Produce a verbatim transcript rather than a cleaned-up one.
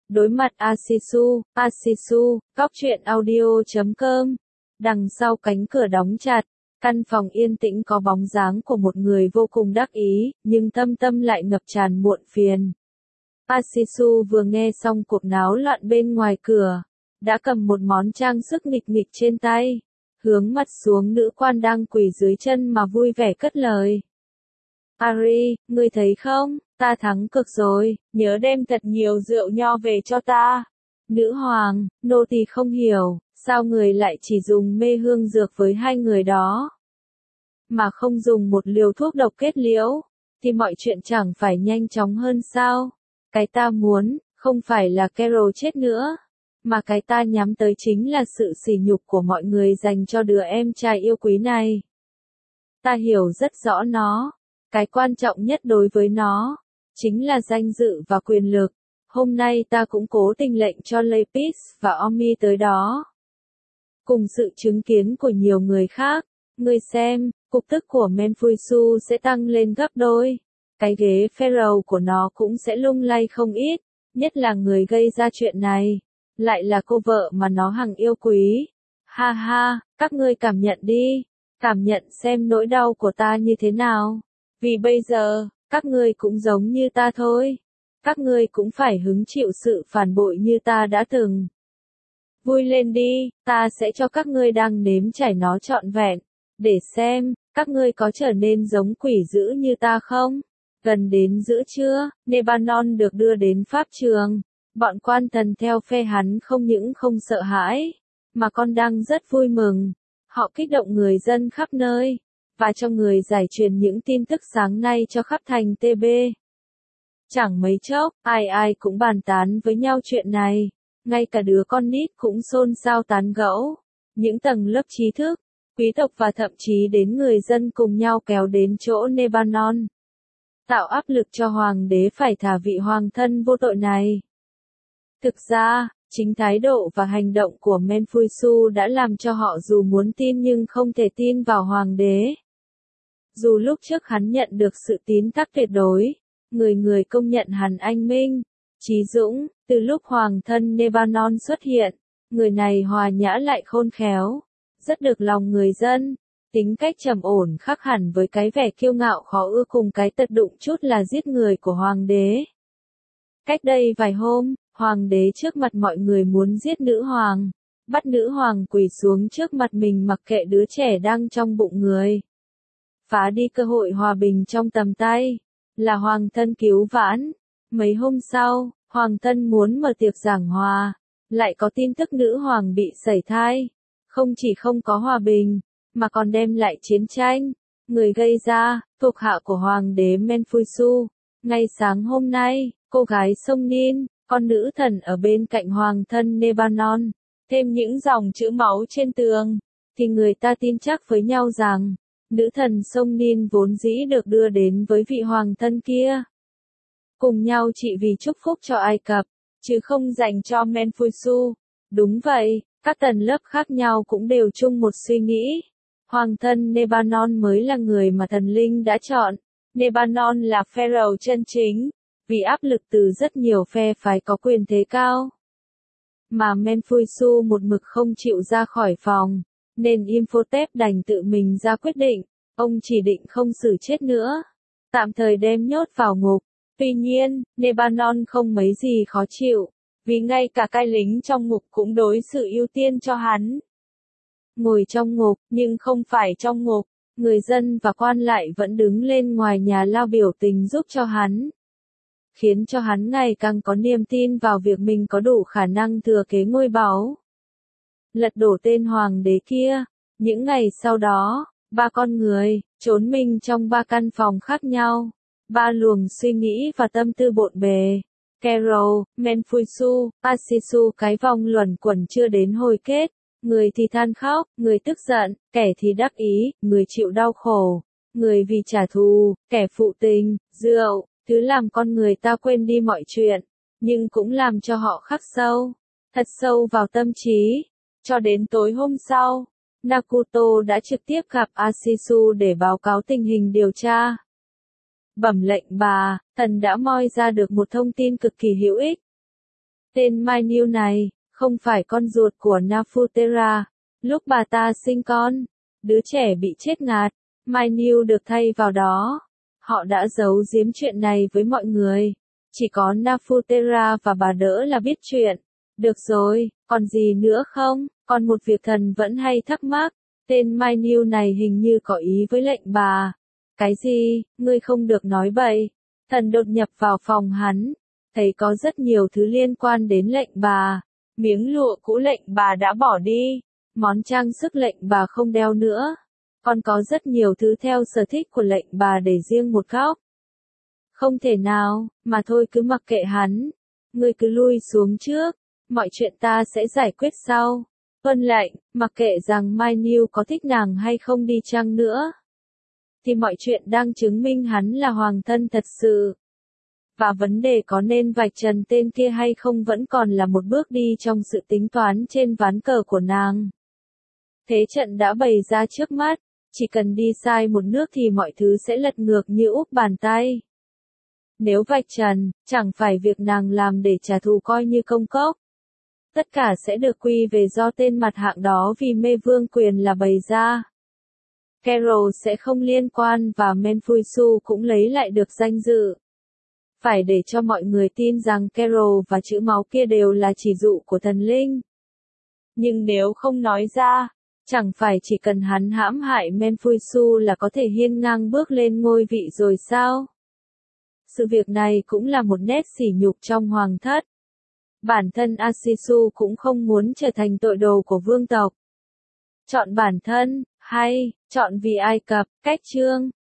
Đối mặt Asisu, Asisu, Cóc truyện audio chấm com. Đằng sau cánh cửa đóng chặt, căn phòng yên tĩnh có bóng dáng của một người vô cùng đắc ý, nhưng tâm tâm lại ngập tràn muộn phiền. Asisu vừa nghe xong cuộc náo loạn bên ngoài cửa, đã cầm một món trang sức nghịch nghịch trên tay, hướng mặt xuống nữ quan đang quỳ dưới chân mà vui vẻ cất lời. Ari, ngươi thấy không, ta thắng cực rồi, nhớ đem thật nhiều rượu nho về cho ta. Nữ hoàng, nô tỳ không hiểu, sao người lại chỉ dùng mê hương dược với hai người đó, mà không dùng một liều thuốc độc kết liễu, thì mọi chuyện chẳng phải nhanh chóng hơn sao? Cái ta muốn, không phải là Carol chết nữa, mà cái ta nhắm tới chính là sự sỉ nhục của mọi người dành cho đứa em trai yêu quý này. Ta hiểu rất rõ nó. Cái quan trọng nhất đối với nó, chính là danh dự và quyền lực. Hôm nay ta cũng cố tình lệnh cho Lepis và Omi tới đó. Cùng sự chứng kiến của nhiều người khác, ngươi xem, cục tức của Menfuisu sẽ tăng lên gấp đôi. Cái ghế Pharaoh của nó cũng sẽ lung lay không ít, nhất là người gây ra chuyện này, lại là cô vợ mà nó hằng yêu quý. Ha ha, các ngươi cảm nhận đi, cảm nhận xem nỗi đau của ta như thế nào. Vì bây giờ, các ngươi cũng giống như ta thôi. Các ngươi cũng phải hứng chịu sự phản bội như ta đã từng. Vui lên đi, ta sẽ cho các ngươi đang nếm trải nó trọn vẹn, để xem, các ngươi có trở nên giống quỷ dữ như ta không? Gần đến giữa trưa, Nebanon được đưa đến pháp trường. Bọn quan thần theo phe hắn không những không sợ hãi, mà còn đang rất vui mừng. Họ kích động người dân khắp nơi, và cho người giải truyền những tin tức sáng nay cho khắp thành tê bê. Chẳng mấy chốc, ai ai cũng bàn tán với nhau chuyện này, ngay cả đứa con nít cũng xôn xao tán gẫu. Những tầng lớp trí thức, quý tộc và thậm chí đến người dân cùng nhau kéo đến chỗ Nebanon, tạo áp lực cho hoàng đế phải thả vị hoàng thân vô tội này. Thực ra, chính thái độ và hành động của Menfuisu đã làm cho họ dù muốn tin nhưng không thể tin vào hoàng đế. Dù lúc trước hắn nhận được sự tín tắc tuyệt đối, người người công nhận hắn anh minh, trí dũng, từ lúc hoàng thân Nebanon xuất hiện, người này hòa nhã lại khôn khéo, rất được lòng người dân, tính cách trầm ổn khác hẳn với cái vẻ kiêu ngạo khó ưa cùng cái tật đụng chút là giết người của hoàng đế. Cách đây vài hôm, hoàng đế trước mặt mọi người muốn giết nữ hoàng, bắt nữ hoàng quỳ xuống trước mặt mình mặc kệ đứa trẻ đang trong bụng người. Phá đi cơ hội hòa bình trong tầm tay, là hoàng thân cứu vãn. Mấy hôm sau, hoàng thân muốn mở tiệc giảng hòa, lại có tin tức nữ hoàng bị sảy thai. Không chỉ không có hòa bình, mà còn đem lại chiến tranh. Người gây ra, thuộc hạ của hoàng đế Menfuisu. Ngay sáng hôm nay, cô gái sông Nin, con nữ thần ở bên cạnh hoàng thân Nebanon, thêm những dòng chữ máu trên tường, thì người ta tin chắc với nhau rằng, nữ thần sông Nin vốn dĩ được đưa đến với vị hoàng thân kia, cùng nhau trị vì chúc phúc cho Ai Cập, chứ không dành cho Menfuisu. Đúng vậy, các tầng lớp khác nhau cũng đều chung một suy nghĩ. Hoàng thân Nebanon mới là người mà thần linh đã chọn. Nebanon là Pharaoh chân chính, vì áp lực từ rất nhiều phe phái có quyền thế cao. Mà Menfuisu một mực không chịu ra khỏi phòng, nên Imhotep đành tự mình ra quyết định, ông chỉ định không xử chết nữa, tạm thời đem nhốt vào ngục. Tuy nhiên, Nebanon không mấy gì khó chịu, vì ngay cả cai lính trong ngục cũng đối xử ưu tiên cho hắn. Ngồi trong ngục, nhưng không phải trong ngục, người dân và quan lại vẫn đứng lên ngoài nhà lao biểu tình giúp cho hắn, khiến cho hắn ngày càng có niềm tin vào việc mình có đủ khả năng thừa kế ngôi báu, lật đổ tên hoàng đế kia. Những ngày sau đó, ba con người trốn mình trong ba căn phòng khác nhau, ba luồng suy nghĩ và tâm tư bộn bề. Carol, Menfuisu, Asisu, cái vòng luẩn quẩn chưa đến hồi kết. Người thì than khóc, người tức giận, kẻ thì đắc ý, người chịu đau khổ, người vì trả thù, kẻ phụ tình. Rượu, thứ làm con người ta quên đi mọi chuyện, nhưng cũng làm cho họ khắc sâu, thật sâu vào tâm trí. Cho đến tối hôm sau, Nakuto đã trực tiếp gặp Asisu để báo cáo tình hình điều tra. Bẩm lệnh bà, thần đã moi ra được một thông tin cực kỳ hữu ích. Tên Mai Niu này, không phải con ruột của Nafutera. Lúc bà ta sinh con, đứa trẻ bị chết ngạt, Mai Niu được thay vào đó. Họ đã giấu giếm chuyện này với mọi người. Chỉ có Nafutera và bà đỡ là biết chuyện. Được rồi, còn gì nữa không? Còn một việc thần vẫn hay thắc mắc. Tên Mai Niu này hình như có ý với lệnh bà. Cái gì? Ngươi không được nói bậy. Thần đột nhập vào phòng hắn. Thấy có rất nhiều thứ liên quan đến lệnh bà. Miếng lụa cũ lệnh bà đã bỏ đi. Món trang sức lệnh bà không đeo nữa. Còn có rất nhiều thứ theo sở thích của lệnh bà để riêng một góc. Không thể nào, mà thôi cứ mặc kệ hắn. Ngươi cứ lui xuống trước. Mọi chuyện ta sẽ giải quyết sau. Tuân lệnh, mặc kệ rằng Mai Niu có thích nàng hay không đi chăng nữa. Thì mọi chuyện đang chứng minh hắn là hoàng thân thật sự. Và vấn đề có nên vạch trần tên kia hay không vẫn còn là một bước đi trong sự tính toán trên ván cờ của nàng. Thế trận đã bày ra trước mắt, chỉ cần đi sai một nước thì mọi thứ sẽ lật ngược như úp bàn tay. Nếu vạch trần, chẳng phải việc nàng làm để trả thù coi như công cốc. Tất cả sẽ được quy về do tên mặt hạng đó vì mê vương quyền là bày ra. Carol sẽ không liên quan và Menfuisu cũng lấy lại được danh dự. Phải để cho mọi người tin rằng Carol và chữ máu kia đều là chỉ dụ của thần linh. Nhưng nếu không nói ra, chẳng phải chỉ cần hắn hãm hại Menfuisu là có thể hiên ngang bước lên ngôi vị rồi sao? Sự việc này cũng là một nét sỉ nhục trong hoàng thất. Bản thân Asisu cũng không muốn trở thành tội đồ của vương tộc. Chọn bản thân, hay, chọn vì Ai Cập, cách chương.